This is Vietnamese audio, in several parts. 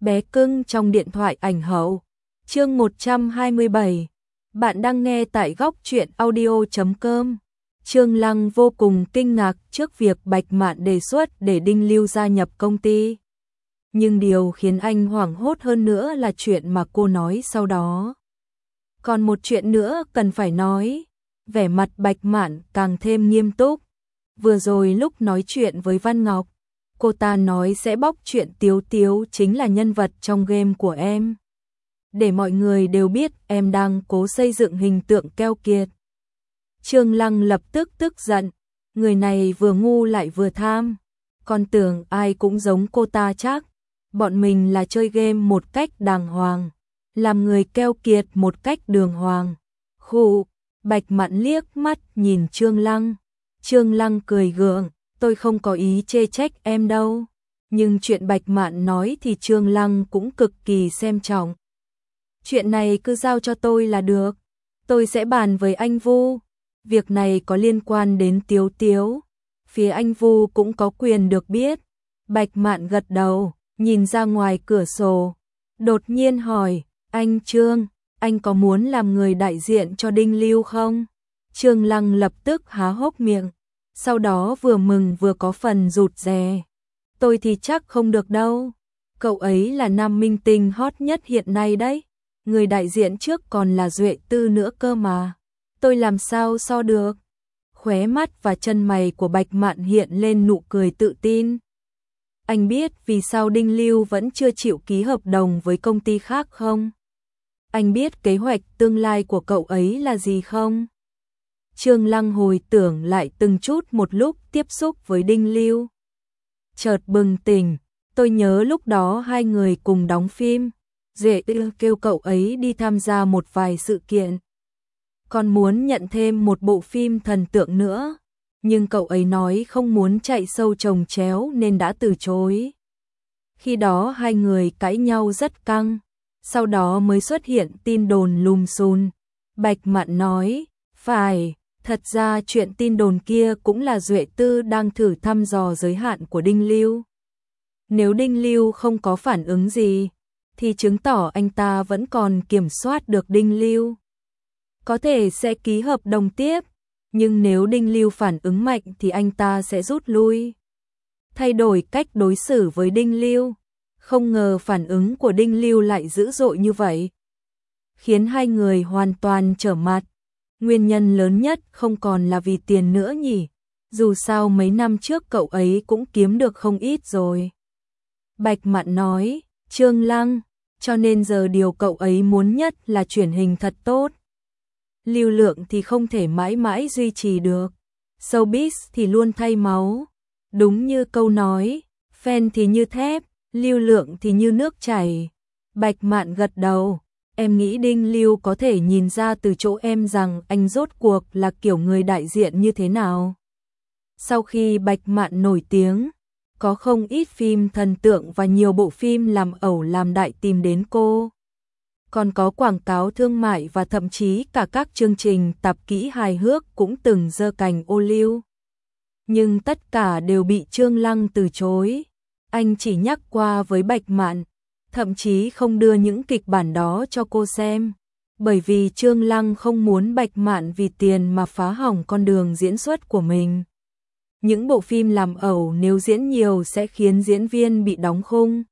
bé cưng trong điện thoại ảnh hậu. Chương 127. Bạn đang nghe tại góc truyện audio.com. Trương Lăng vô cùng kinh ngạc trước việc Bạch Mạn đề xuất để Đinh Lưu gia nhập công ty. Nhưng điều khiến anh hoảng hốt hơn nữa là chuyện mà cô nói sau đó. Còn một chuyện nữa cần phải nói, vẻ mặt Bạch Mạn càng thêm nghiêm túc. Vừa rồi lúc nói chuyện với Văn Ngọc, cô ta nói sẽ bóc chuyện Tiếu Tiếu chính là nhân vật trong game của em. Để mọi người đều biết em đang cố xây dựng hình tượng keo kiệt. Trương Lăng lập tức tức giận, người này vừa ngu lại vừa tham. Con tưởng ai cũng giống cô ta chắc. Bọn mình là chơi game một cách đàng hoàng, làm người keo kiệt một cách đường hoàng. Khụ, Bạch Mạn liếc mắt nhìn Trương Lăng. Trương Lăng cười gượng, tôi không có ý chê trách em đâu. Nhưng chuyện Bạch Mạn nói thì Trương Lăng cũng cực kỳ xem trọng. Chuyện này cứ giao cho tôi là được. Tôi sẽ bàn với anh Vu. Việc này có liên quan đến Tiếu Tiếu. Phía anh Vu cũng có quyền được biết. Bạch Mạn gật đầu, nhìn ra ngoài cửa sổ. Đột nhiên hỏi, anh Trương, anh có muốn làm người đại diện cho Đinh Lưu không? Trương Lăng lập tức há hốc miệng. Sau đó vừa mừng vừa có phần rụt rè. Tôi thì chắc không được đâu. Cậu ấy là nam minh tinh hot nhất hiện nay đấy. Người đại diện trước còn là Duệ Tư nữa cơ mà. Tôi làm sao so được? Khóe mắt và chân mày của Bạch Mạn hiện lên nụ cười tự tin. Anh biết vì sao Đinh Lưu vẫn chưa chịu ký hợp đồng với công ty khác không? Anh biết kế hoạch tương lai của cậu ấy là gì không? Trương Lăng hồi tưởng lại từng chút một lúc tiếp xúc với Đinh Lưu. Chợt bừng tỉnh, tôi nhớ lúc đó hai người cùng đóng phim. Duệ Tư kêu cậu ấy đi tham gia một vài sự kiện. Còn muốn nhận thêm một bộ phim thần tượng nữa. Nhưng cậu ấy nói không muốn chạy sâu chồng chéo nên đã từ chối. Khi đó hai người cãi nhau rất căng. Sau đó mới xuất hiện tin đồn lùm xùm. Bạch Mạn nói, phải, thật ra chuyện tin đồn kia cũng là Duệ Tư đang thử thăm dò giới hạn của Đinh Lưu. Nếu Đinh Lưu không có phản ứng gì, thì chứng tỏ anh ta vẫn còn kiểm soát được Đinh Lưu. Có thể sẽ ký hợp đồng tiếp, nhưng nếu Đinh Lưu phản ứng mạnh thì anh ta sẽ rút lui. Thay đổi cách đối xử với Đinh Lưu. Không ngờ phản ứng của Đinh Lưu lại dữ dội như vậy. Khiến hai người hoàn toàn trở mặt. Nguyên nhân lớn nhất không còn là vì tiền nữa nhỉ. Dù sao mấy năm trước cậu ấy cũng kiếm được không ít rồi. Bạch Mạn nói, Trương Lăng, cho nên giờ điều cậu ấy muốn nhất là truyền hình thật tốt. Lưu lượng thì không thể mãi mãi duy trì được. Showbiz thì luôn thay máu. Đúng như câu nói, fan thì như thép, lưu lượng thì như nước chảy. Bạch Mạn gật đầu. Em nghĩ Đinh Lưu có thể nhìn ra từ chỗ em rằng anh rốt cuộc là kiểu người đại diện như thế nào. Sau khi Bạch Mạn nổi tiếng, có không ít phim thần tượng và nhiều bộ phim làm ẩu làm đại tìm đến cô. Còn có quảng cáo thương mại và thậm chí cả các chương trình tạp kỹ hài hước cũng từng giơ cành ô liu. Nhưng tất cả đều bị Trương Lăng từ chối. Anh chỉ nhắc qua với Bạch Mạn, thậm chí không đưa những kịch bản đó cho cô xem. Bởi vì Trương Lăng không muốn Bạch Mạn vì tiền mà phá hỏng con đường diễn xuất của mình. Những bộ phim làm ẩu nếu diễn nhiều sẽ khiến diễn viên bị đóng khung.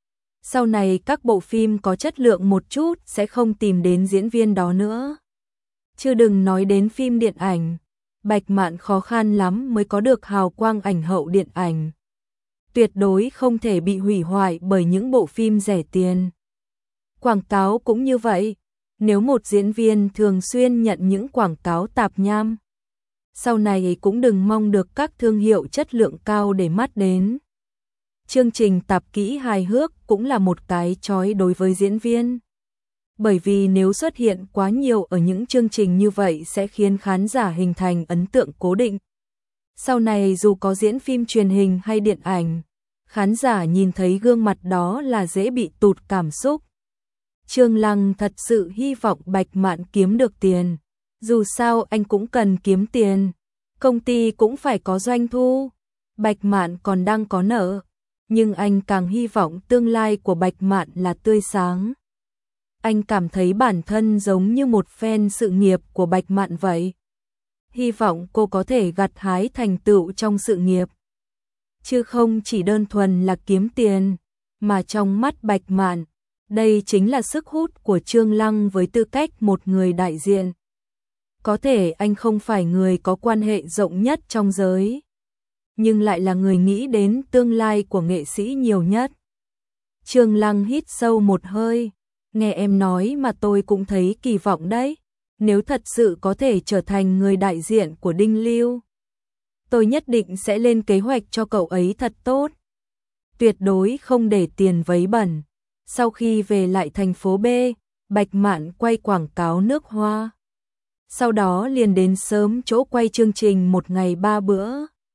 Sau này các bộ phim có chất lượng một chút sẽ không tìm đến diễn viên đó nữa. Chứ đừng nói đến phim điện ảnh. Bạch Mạn khó khăn lắm mới có được hào quang ảnh hậu điện ảnh. Tuyệt đối không thể bị hủy hoại bởi những bộ phim rẻ tiền. Quảng cáo cũng như vậy. Nếu một diễn viên thường xuyên nhận những quảng cáo tạp nham, sau này cũng đừng mong được các thương hiệu chất lượng cao để mắt đến. Chương trình tạp kỹ hài hước cũng là một cái trói đối với diễn viên. Bởi vì nếu xuất hiện quá nhiều ở những chương trình như vậy sẽ khiến khán giả hình thành ấn tượng cố định. Sau này dù có diễn phim truyền hình hay điện ảnh, khán giả nhìn thấy gương mặt đó là dễ bị tụt cảm xúc. Trương Lăng thật sự hy vọng Bạch Mạn kiếm được tiền. Dù sao anh cũng cần kiếm tiền. Công ty cũng phải có doanh thu. Bạch Mạn còn đang có nợ. nhưng anh càng hy vọng tương lai của Bạch Mạn là tươi sáng. Anh cảm thấy bản thân giống như một fan sự nghiệp của Bạch Mạn vậy. Hy vọng cô có thể gặt hái thành tựu trong sự nghiệp, chứ không chỉ đơn thuần là kiếm tiền, mà trong mắt Bạch Mạn, đây chính là sức hút của Trương Lăng với tư cách một người đại diện. Có thể anh không phải người có quan hệ rộng nhất trong giới, nhưng lại là người nghĩ đến tương lai của nghệ sĩ nhiều nhất. Trương Lăng hít sâu một hơi, nghe em nói mà tôi cũng thấy kỳ vọng đấy. Nếu thật sự có thể trở thành người đại diện của Đinh Lưu, tôi nhất định sẽ lên kế hoạch cho cậu ấy thật tốt. Tuyệt đối không để tiền vấy bẩn. Sau khi về lại thành phố B, Bạch Mạn quay quảng cáo nước hoa. Sau đó liền đến sớm chỗ quay chương trình một ngày 3 bữa.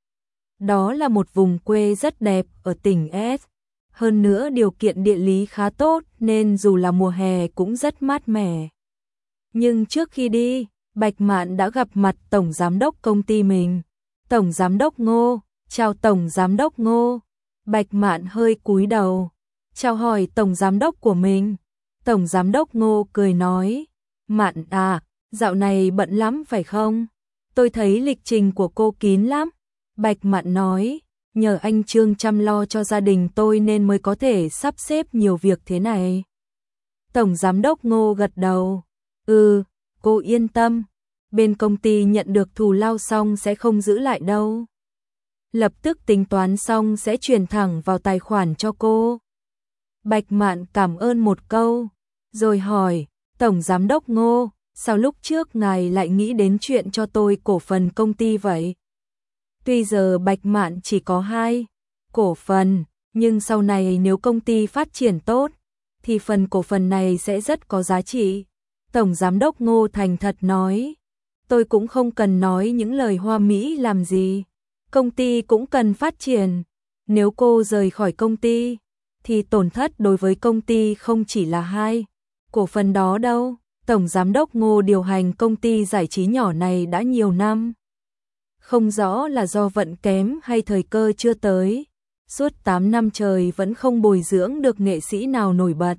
Đó là một vùng quê rất đẹp ở tỉnh S. Hơn nữa điều kiện địa lý khá tốt nên dù là mùa hè cũng rất mát mẻ. Nhưng trước khi đi, Bạch Mạn đã gặp mặt Tổng Giám đốc công ty mình. Tổng Giám đốc Ngô, chào Tổng Giám đốc Ngô. Bạch Mạn hơi cúi đầu, chào hỏi Tổng Giám đốc của mình. Tổng Giám đốc Ngô cười nói, Mạn à, dạo này bận lắm phải không? Tôi thấy lịch trình của cô kín lắm. Bạch Mạn nói, nhờ anh Trương chăm lo cho gia đình tôi nên mới có thể sắp xếp nhiều việc thế này. Tổng Giám đốc Ngô gật đầu, cô yên tâm, bên công ty nhận được thù lao xong sẽ không giữ lại đâu. Lập tức tính toán xong sẽ chuyển thẳng vào tài khoản cho cô. Bạch Mạn cảm ơn một câu, rồi hỏi, Tổng Giám đốc Ngô, sao lúc trước ngài lại nghĩ đến chuyện cho tôi cổ phần công ty vậy? Tuy giờ Bạch Mạn chỉ có 2 cổ phần, nhưng sau này nếu công ty phát triển tốt, thì phần cổ phần này sẽ rất có giá trị. Tổng Giám đốc Ngô thành thật nói, tôi cũng không cần nói những lời hoa mỹ làm gì. Công ty cũng cần phát triển. Nếu cô rời khỏi công ty, thì tổn thất đối với công ty không chỉ là 2 cổ phần đó đâu. Tổng Giám đốc Ngô điều hành công ty giải trí nhỏ này đã nhiều năm. Không rõ là do vận kém hay thời cơ chưa tới. Suốt 8 năm trời vẫn không bồi dưỡng được nghệ sĩ nào nổi bật.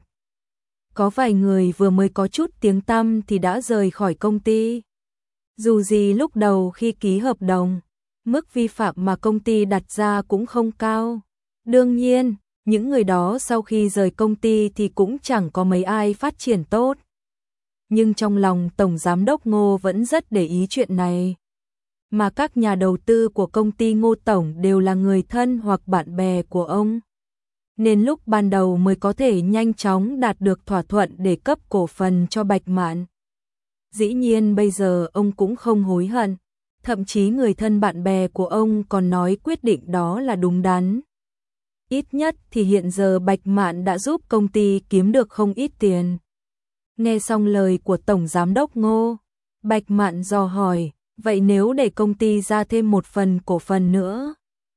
Có vài người vừa mới có chút tiếng tăm thì đã rời khỏi công ty. Dù gì lúc đầu khi ký hợp đồng, mức vi phạm mà công ty đặt ra cũng không cao. Đương nhiên, những người đó sau khi rời công ty thì cũng chẳng có mấy ai phát triển tốt. Nhưng trong lòng Tổng Giám đốc Ngô vẫn rất để ý chuyện này. Mà các nhà đầu tư của công ty Ngô Tổng đều là người thân hoặc bạn bè của ông. Nên lúc ban đầu mới có thể nhanh chóng đạt được thỏa thuận để cấp cổ phần cho Bạch Mạn. Dĩ nhiên bây giờ ông cũng không hối hận. Thậm chí người thân bạn bè của ông còn nói quyết định đó là đúng đắn. Ít nhất thì hiện giờ Bạch Mạn đã giúp công ty kiếm được không ít tiền. Nghe xong lời của Tổng Giám đốc Ngô, Bạch Mạn dò hỏi, vậy nếu để công ty ra thêm một phần cổ phần nữa,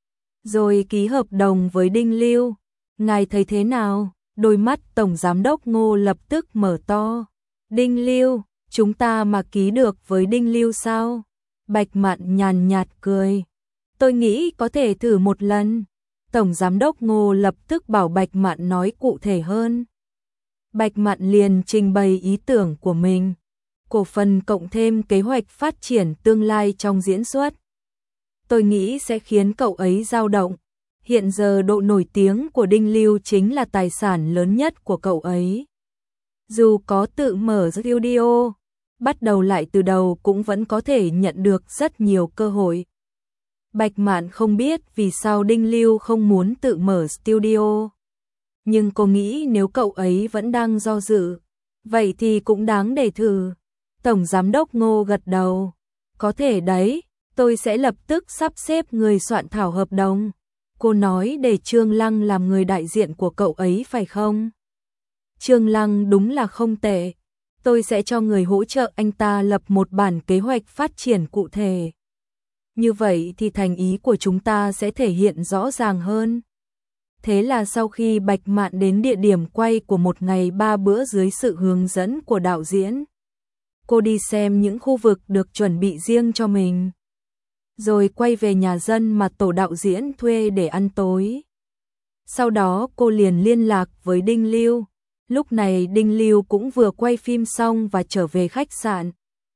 rồi ký hợp đồng với Đinh Lưu, ngài thấy thế nào? Đôi mắt Tổng Giám đốc Ngô lập tức mở to. Đinh Lưu, chúng ta mà ký được với Đinh Lưu sao? Bạch Mạn nhàn nhạt cười. Tôi nghĩ có thể thử một lần. Tổng Giám đốc Ngô lập tức bảo Bạch Mạn nói cụ thể hơn. Bạch Mạn liền trình bày ý tưởng của mình. Cổ phần cộng thêm kế hoạch phát triển tương lai trong diễn xuất. Tôi nghĩ sẽ khiến cậu ấy dao động. Hiện giờ độ nổi tiếng của Đinh Lưu chính là tài sản lớn nhất của cậu ấy. Dù có tự mở studio, bắt đầu lại từ đầu cũng vẫn có thể nhận được rất nhiều cơ hội. Bạch Mạn không biết vì sao Đinh Lưu không muốn tự mở studio. Nhưng cô nghĩ nếu cậu ấy vẫn đang do dự, vậy thì cũng đáng để thử. Tổng Giám đốc Ngô gật đầu. Có thể đấy, tôi sẽ lập tức sắp xếp người soạn thảo hợp đồng. Cô nói để Trương Lăng làm người đại diện của cậu ấy phải không? Trương Lăng đúng là không tệ. Tôi sẽ cho người hỗ trợ anh ta lập một bản kế hoạch phát triển cụ thể. Như vậy thì thành ý của chúng ta sẽ thể hiện rõ ràng hơn. Thế là sau khi Bạch Mạn đến địa điểm quay của một ngày 3 bữa dưới sự hướng dẫn của đạo diễn, cô đi xem những khu vực được chuẩn bị riêng cho mình, rồi quay về nhà dân mà tổ đạo diễn thuê để ăn tối. Sau đó cô liền liên lạc với Đinh Lưu. Lúc này Đinh Lưu cũng vừa quay phim xong và trở về khách sạn.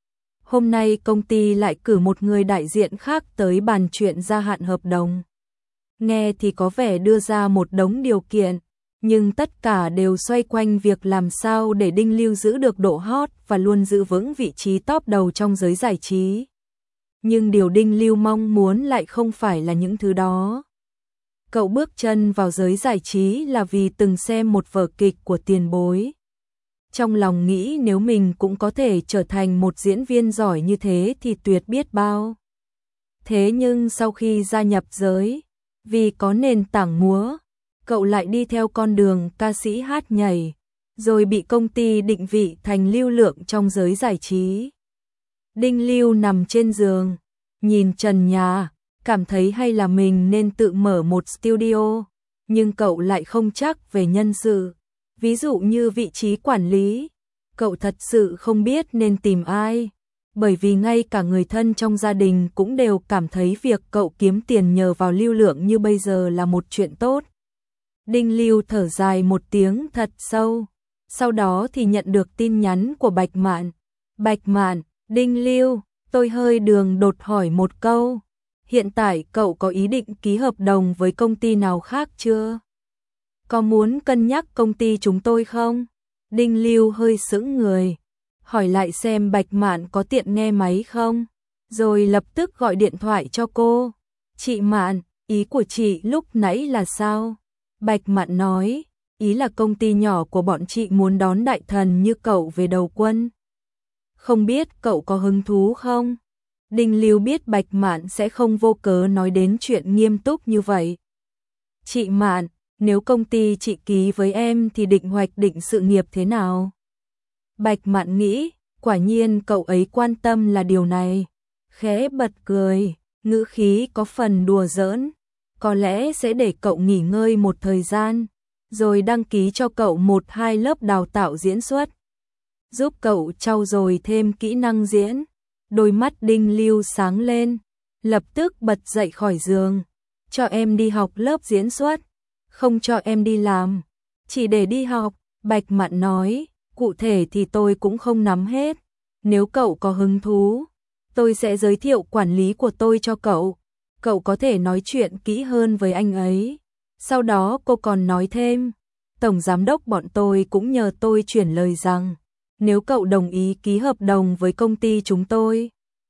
Hôm nay công ty lại cử một người đại diện khác tới bàn chuyện gia hạn hợp đồng. Nghe thì có vẻ đưa ra một đống điều kiện, nhưng tất cả đều xoay quanh việc làm sao để Đinh Lưu giữ được độ hot và luôn giữ vững vị trí top đầu trong giới giải trí. Nhưng điều Đinh Lưu mong muốn lại không phải là những thứ đó. Cậu bước chân vào giới giải trí là vì từng xem một vở kịch của tiền bối. Trong lòng nghĩ nếu mình cũng có thể trở thành một diễn viên giỏi như thế thì tuyệt biết bao. Thế nhưng sau khi gia nhập giới, vì có nền tảng múa, cậu lại đi theo con đường ca sĩ hát nhảy, rồi bị công ty định vị thành lưu lượng trong giới giải trí. Đinh Lưu nằm trên giường, nhìn trần nhà, cảm thấy hay là mình nên tự mở một studio, nhưng cậu lại không chắc về nhân sự. Ví dụ như vị trí quản lý, cậu thật sự không biết nên tìm ai, bởi vì ngay cả người thân trong gia đình cũng đều cảm thấy việc cậu kiếm tiền nhờ vào lưu lượng như bây giờ là một chuyện tốt. Đinh Lưu thở dài một tiếng thật sâu, sau đó thì nhận được tin nhắn của Bạch Mạn. Bạch Mạn, Đinh Lưu, tôi hơi đường đột hỏi một câu. Hiện tại cậu có ý định ký hợp đồng với công ty nào khác chưa? Có muốn cân nhắc công ty chúng tôi không? Đinh Lưu hơi sững người, hỏi lại xem Bạch Mạn có tiện nghe máy không, rồi lập tức gọi điện thoại cho cô. Chị Mạn, ý của chị lúc nãy là sao? Bạch Mạn nói, ý là công ty nhỏ của bọn chị muốn đón đại thần như cậu về đầu quân. Không biết cậu có hứng thú không? Đinh Lưu biết Bạch Mạn sẽ không vô cớ nói đến chuyện nghiêm túc như vậy. Chị Mạn, nếu công ty chị ký với em thì định hoạch định sự nghiệp thế nào? Bạch Mạn nghĩ, quả nhiên cậu ấy quan tâm là điều này. Khẽ bật cười, ngữ khí có phần đùa giỡn. Có lẽ sẽ để cậu nghỉ ngơi một thời gian, rồi đăng ký cho cậu 1-2 lớp đào tạo diễn xuất, giúp cậu trau dồi thêm kỹ năng diễn. Đôi mắt Đinh Lưu sáng lên, lập tức bật dậy khỏi giường. Cho em đi học lớp diễn xuất, không cho em đi làm, chỉ để đi học. Bạch Mạn nói, cụ thể thì tôi cũng không nắm hết. Nếu cậu có hứng thú, tôi sẽ giới thiệu quản lý của tôi cho cậu. Cậu có thể nói chuyện kỹ hơn với anh ấy. Sau đó cô còn nói thêm, tổng giám đốc bọn tôi cũng nhờ tôi chuyển lời rằng, nếu cậu đồng ý ký hợp đồng với công ty chúng tôi,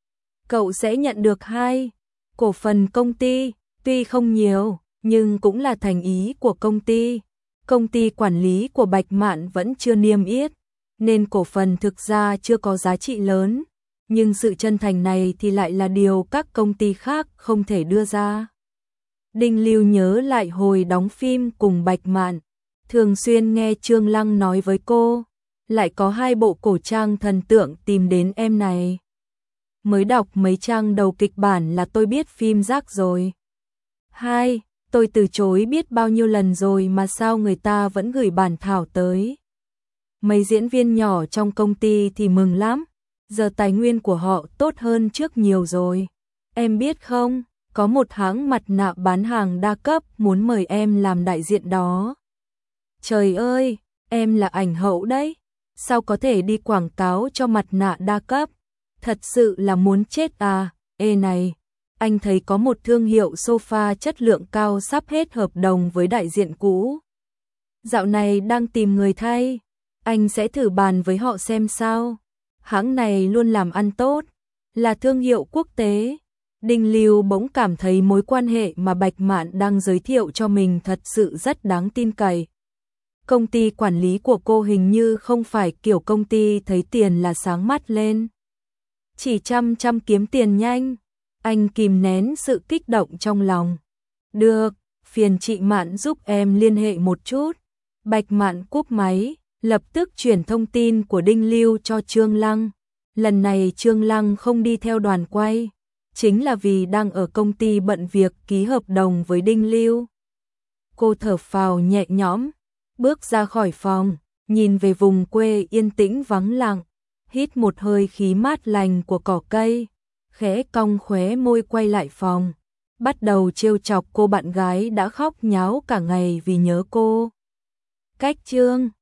cậu sẽ nhận được 2 cổ phần công ty, tuy không nhiều, nhưng cũng là thành ý của công ty. Công ty quản lý của Bạch Mạn vẫn chưa niêm yết, nên cổ phần thực ra chưa có giá trị lớn, nhưng sự chân thành này thì lại là điều các công ty khác không thể đưa ra. Đinh Lưu nhớ lại hồi đóng phim cùng Bạch Mạn, thường xuyên nghe Trương Lăng nói với cô, lại có 2 bộ cổ trang thần tượng tìm đến em này. Mới đọc mấy trang đầu kịch bản là tôi biết phim rác rồi. 2. Tôi từ chối biết bao nhiêu lần rồi mà sao người ta vẫn gửi bản thảo tới. Mấy diễn viên nhỏ trong công ty thì mừng lắm, giờ tài nguyên của họ tốt hơn trước nhiều rồi. Em biết không, có một hãng mặt nạ bán hàng đa cấp muốn mời em làm đại diện đó. Trời ơi, em là ảnh hậu đấy, sao có thể đi quảng cáo cho mặt nạ đa cấp? Thật sự là muốn chết à. Ê này, anh thấy có một thương hiệu sofa chất lượng cao sắp hết hợp đồng với đại diện cũ. Dạo này đang tìm người thay, anh sẽ thử bàn với họ xem sao. Hãng này luôn làm ăn tốt, là thương hiệu quốc tế. Đinh Lưu bỗng cảm thấy mối quan hệ mà Bạch Mạn đang giới thiệu cho mình thật sự rất đáng tin cậy. Công ty quản lý của cô hình như không phải kiểu công ty thấy tiền là sáng mắt lên, chỉ chăm kiếm tiền nhanh. Anh kìm nén sự kích động trong lòng. Được, phiền chị Mạn giúp em liên hệ một chút. Bạch Mạn cúp máy, lập tức chuyển thông tin của Đinh Lưu cho Trương Lăng. Lần này Trương Lăng không đi theo đoàn quay, chính là vì đang ở công ty bận việc ký hợp đồng với Đinh Lưu. Cô thở phào nhẹ nhõm, bước ra khỏi phòng, nhìn về vùng quê yên tĩnh vắng lặng, hít một hơi khí mát lành của cỏ cây, khẽ cong khóe môi quay lại phòng. bắt đầu trêu chọc cô bạn gái đã khóc nháo cả ngày vì nhớ cô. Cách chương